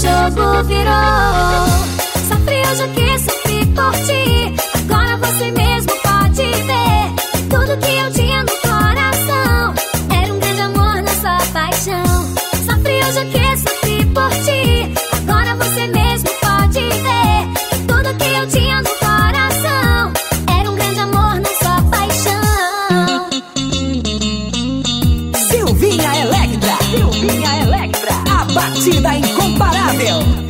jogo virou. Sofri hoje que sofri por ti. Agora você mesmo pode ver. Tudo que eu tinha no coração era um grande amor na sua paixão. Sofri hoje que sofri por ti. Agora você mesmo pode ver. Tudo que eu tinha no coração era um grande amor na sua paixão. Silvinha Electra, a batida incomparável.